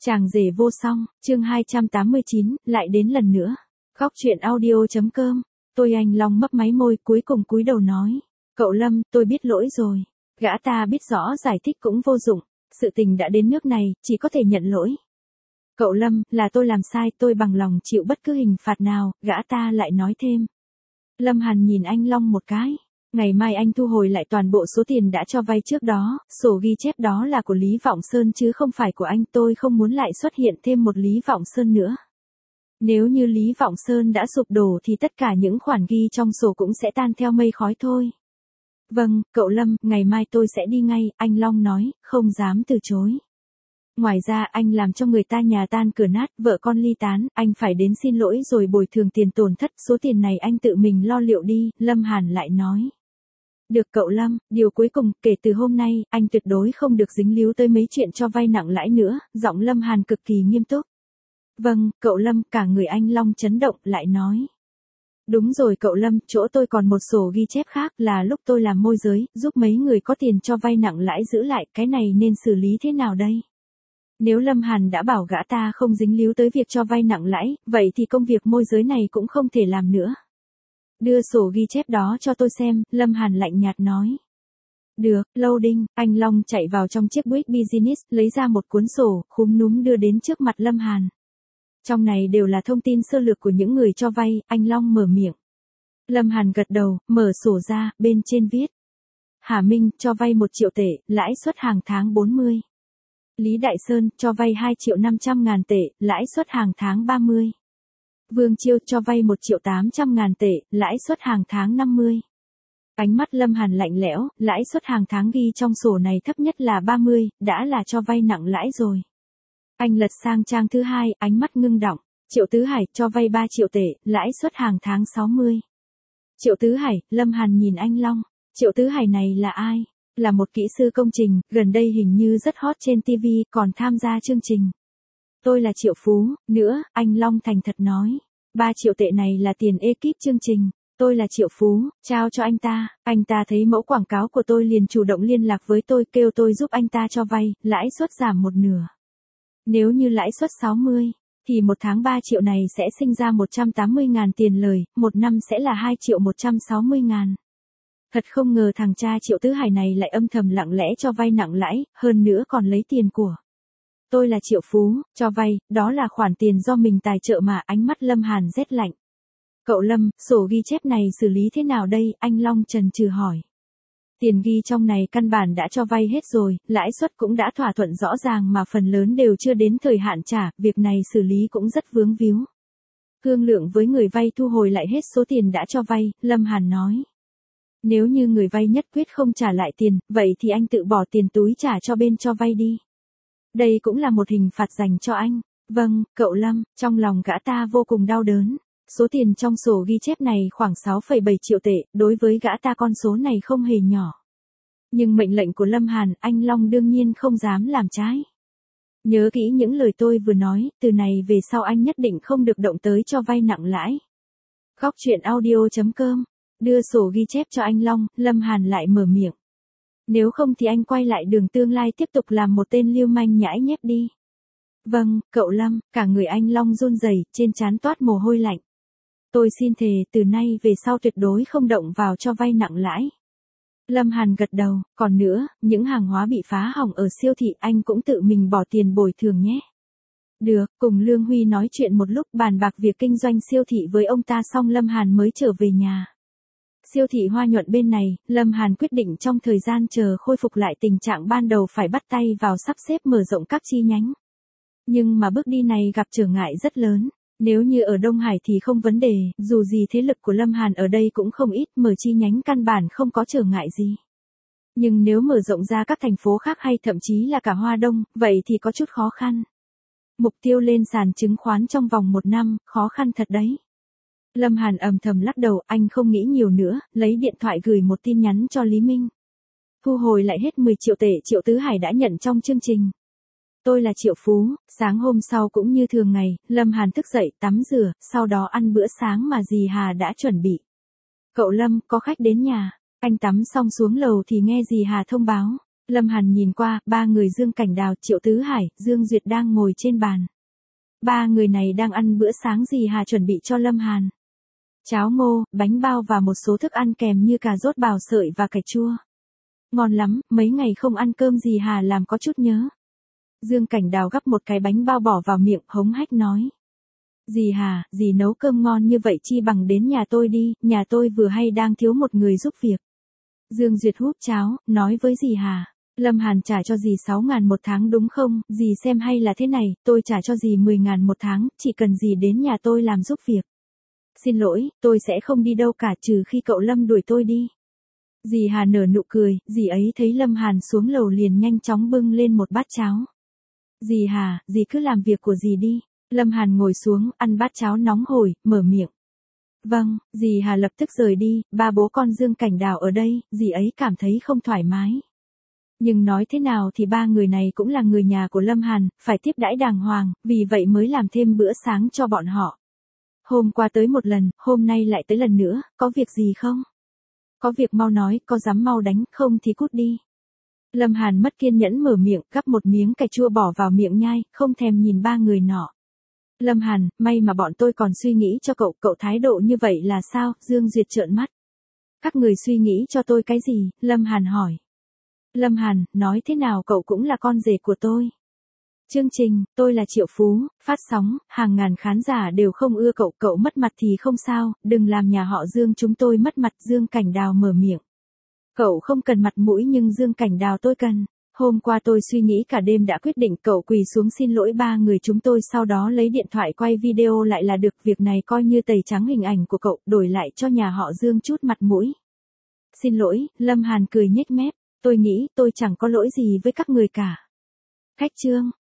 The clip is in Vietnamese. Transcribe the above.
Chàng rể vô song, chương 289, lại đến lần nữa. Góc truyện audio.com. Tôi Anh Long mấp máy môi cuối cùng cúi đầu nói. Cậu Lâm, tôi biết lỗi rồi. Gã ta biết rõ giải thích cũng vô dụng. Sự tình đã đến nước này, chỉ có thể nhận lỗi. Cậu Lâm, là tôi làm sai, tôi bằng lòng chịu bất cứ hình phạt nào, gã ta lại nói thêm. Lâm Hàn nhìn anh Long một cái. Ngày mai anh thu hồi lại toàn bộ số tiền đã cho vay trước đó, sổ ghi chép đó là của Lý Vọng Sơn chứ không phải của anh, tôi không muốn lại xuất hiện thêm một Lý Vọng Sơn nữa. Nếu như Lý Vọng Sơn đã sụp đổ thì tất cả những khoản ghi trong sổ cũng sẽ tan theo mây khói thôi. Vâng, cậu Lâm, ngày mai tôi sẽ đi ngay, anh Long nói, không dám từ chối. Ngoài ra anh làm cho người ta nhà tan cửa nát, vợ con ly tán, anh phải đến xin lỗi rồi bồi thường tiền tổn thất, số tiền này anh tự mình lo liệu đi, Lâm Hàn lại nói. Được cậu Lâm, điều cuối cùng, kể từ hôm nay, anh tuyệt đối không được dính líu tới mấy chuyện cho vay nặng lãi nữa, giọng Lâm Hàn cực kỳ nghiêm túc. Vâng, cậu Lâm, cả người anh Long chấn động, lại nói. Đúng rồi cậu Lâm, chỗ tôi còn một sổ ghi chép khác là lúc tôi làm môi giới, giúp mấy người có tiền cho vay nặng lãi giữ lại, cái này nên xử lý thế nào đây? Nếu Lâm Hàn đã bảo gã ta không dính líu tới việc cho vay nặng lãi, vậy thì công việc môi giới này cũng không thể làm nữa. Đưa sổ ghi chép đó cho tôi xem, Lâm Hàn lạnh nhạt nói. Được, loading, anh Long chạy vào trong chiếc buick business, lấy ra một cuốn sổ, khúm núm đưa đến trước mặt Lâm Hàn. Trong này đều là thông tin sơ lược của những người cho vay, anh Long mở miệng. Lâm Hàn gật đầu, mở sổ ra, bên trên viết. Hà Minh, cho vay 1 triệu tệ, lãi suất hàng tháng 40. Lý Đại Sơn, cho vay 2.500.000 tệ, lãi suất hàng tháng 30. Vương Chiêu, cho vay 1.800.000 tệ, lãi suất hàng tháng 50. Ánh mắt Lâm Hàn lạnh lẽo, lãi suất hàng tháng ghi trong sổ này thấp nhất là 30, đã là cho vay nặng lãi rồi. Anh lật sang trang thứ 2, ánh mắt ngưng đọng. Triệu Tứ Hải, cho vay 3 triệu tệ, lãi suất hàng tháng 60. Triệu Tứ Hải, Lâm Hàn nhìn anh Long. Triệu Tứ Hải này là ai? Là một kỹ sư công trình, gần đây hình như rất hot trên TV, còn tham gia chương trình. Tôi là Triệu Phú, nữa, anh Long thành thật nói. 3 triệu tệ này là tiền ekip chương trình. Tôi là Triệu Phú, trao cho anh ta thấy mẫu quảng cáo của tôi liền chủ động liên lạc với tôi kêu tôi giúp anh ta cho vay, lãi suất giảm 1/2. Nếu như lãi suất 60, thì một tháng 3 triệu này sẽ sinh ra 180.000 tiền lời, một năm sẽ là 2.160.000. Thật không ngờ thằng cha Triệu Tứ Hải này lại âm thầm lặng lẽ cho vay nặng lãi, hơn nữa còn lấy tiền của. Tôi là Triệu Phú, cho vay, đó là khoản tiền do mình tài trợ mà, ánh mắt Lâm Hàn rét lạnh. Cậu Lâm, sổ ghi chép này xử lý thế nào đây, anh Long chần chừ hỏi. Tiền ghi trong này căn bản đã cho vay hết rồi, lãi suất cũng đã thỏa thuận rõ ràng mà phần lớn đều chưa đến thời hạn trả, việc này xử lý cũng rất vướng víu. Thương lượng với người vay thu hồi lại hết số tiền đã cho vay, Lâm Hàn nói. Nếu như người vay nhất quyết không trả lại tiền, vậy thì anh tự bỏ tiền túi trả cho bên cho vay đi. Đây cũng là một hình phạt dành cho anh. Vâng, cậu Lâm, trong lòng gã ta vô cùng đau đớn. Số tiền trong sổ ghi chép này khoảng 6,7 triệu tệ, đối với gã ta con số này không hề nhỏ. Nhưng mệnh lệnh của Lâm Hàn, anh Long đương nhiên không dám làm trái. Nhớ kỹ những lời tôi vừa nói, từ này về sau anh nhất định không được động tới cho vay nặng lãi. Góc truyện audio.com. Đưa sổ ghi chép cho anh Long, Lâm Hàn lại mở miệng. Nếu không thì anh quay lại đường tương lai tiếp tục làm một tên lưu manh nhãi nhép đi. Vâng, cậu Lâm, cả người anh Long run rẩy, trên trán toát mồ hôi lạnh. Tôi xin thề, từ nay về sau tuyệt đối không động vào cho vay nặng lãi. Lâm Hàn gật đầu, còn nữa, những hàng hóa bị phá hỏng ở siêu thị anh cũng tự mình bỏ tiền bồi thường nhé. Được, cùng Lương Huy nói chuyện một lúc bàn bạc việc kinh doanh siêu thị với ông ta xong Lâm Hàn mới trở về nhà. Siêu thị Hoa Nhuận bên này, Lâm Hàn quyết định trong thời gian chờ khôi phục lại tình trạng ban đầu phải bắt tay vào sắp xếp mở rộng các chi nhánh. Nhưng mà bước đi này gặp trở ngại rất lớn. Nếu như ở Đông Hải thì không vấn đề, dù gì thế lực của Lâm Hàn ở đây cũng không ít, mở chi nhánh căn bản không có trở ngại gì. Nhưng nếu mở rộng ra các thành phố khác hay thậm chí là cả Hoa Đông, vậy thì có chút khó khăn. Mục tiêu lên sàn chứng khoán trong vòng 1 năm, khó khăn thật đấy. Lâm Hàn âm thầm lắc đầu, anh không nghĩ nhiều nữa, lấy điện thoại gửi một tin nhắn cho Lý Minh. Thu hồi lại hết 10 triệu tệ Triệu Tứ Hải đã nhận trong chương trình. Tôi là Triệu Phú, sáng hôm sau cũng như thường ngày, Lâm Hàn thức dậy, tắm rửa, sau đó ăn bữa sáng mà dì Hà đã chuẩn bị. Cậu Lâm, có khách đến nhà. Anh tắm xong xuống lầu thì nghe dì Hà thông báo. Lâm Hàn nhìn qua, ba người Dương Cảnh Đào, Triệu Tứ Hải, Dương Duyệt đang ngồi trên bàn. Ba người này đang ăn bữa sáng dì Hà chuẩn bị cho Lâm Hàn. Cháo ngô, bánh bao và một số thức ăn kèm như cà rốt bào sợi và cải chua. Ngon lắm, mấy ngày không ăn cơm dì Hà làm có chút nhớ. Dương Cảnh Đào gắp một cái bánh bao bỏ vào miệng, hống hách nói. Dì Hà, dì nấu cơm ngon như vậy chi bằng đến nhà tôi đi, nhà tôi vừa hay đang thiếu một người giúp việc. Dương Duyệt húp cháo, nói với dì Hà. Lâm Hàn trả cho dì 6.000 một tháng đúng không, dì xem hay là thế này, tôi trả cho dì 10.000 một tháng, chỉ cần dì đến nhà tôi làm giúp việc. Xin lỗi, tôi sẽ không đi đâu cả trừ khi cậu Lâm đuổi tôi đi. Dì Hà nở nụ cười, dì ấy thấy Lâm Hàn xuống lầu liền nhanh chóng bưng lên một bát cháo. Dì Hà, dì cứ làm việc của dì đi. Lâm Hàn ngồi xuống, ăn bát cháo nóng hổi, mở miệng. Vâng, dì Hà lập tức rời đi, ba bố con Dương Cảnh Đào ở đây, dì ấy cảm thấy không thoải mái. Nhưng nói thế nào thì ba người này cũng là người nhà của Lâm Hàn, phải tiếp đãi đàng hoàng, vì vậy mới làm thêm bữa sáng cho bọn họ. Hôm qua tới một lần, hôm nay lại tới lần nữa, có việc gì không? Có việc mau nói, có dám mau đánh, không thì cút đi. Lâm Hàn mất kiên nhẫn mở miệng, gắp một miếng cải chua bỏ vào miệng nhai, không thèm nhìn ba người nọ. Lâm Hàn, may mà bọn tôi còn suy nghĩ cho cậu, cậu thái độ như vậy là sao? Dương Duyệt trợn mắt. Các người suy nghĩ cho tôi cái gì? Lâm Hàn hỏi. Lâm Hàn, nói thế nào cậu cũng là con rể của tôi. Chương trình, tôi là Triệu Phú, phát sóng, hàng ngàn khán giả đều không ưa cậu, cậu mất mặt thì không sao, đừng làm nhà họ Dương chúng tôi mất mặt. Dương Cảnh Đào mở miệng. Cậu không cần mặt mũi nhưng Dương Cảnh Đào tôi cần. Hôm qua tôi suy nghĩ cả đêm đã quyết định cậu quỳ xuống xin lỗi ba người chúng tôi sau đó lấy điện thoại quay video lại là được, việc này coi như tẩy trắng hình ảnh của cậu, đổi lại cho nhà họ Dương chút mặt mũi. Xin lỗi, Lâm Hàn cười nhếch mép, tôi nghĩ tôi chẳng có lỗi gì với các người cả. Khách trương,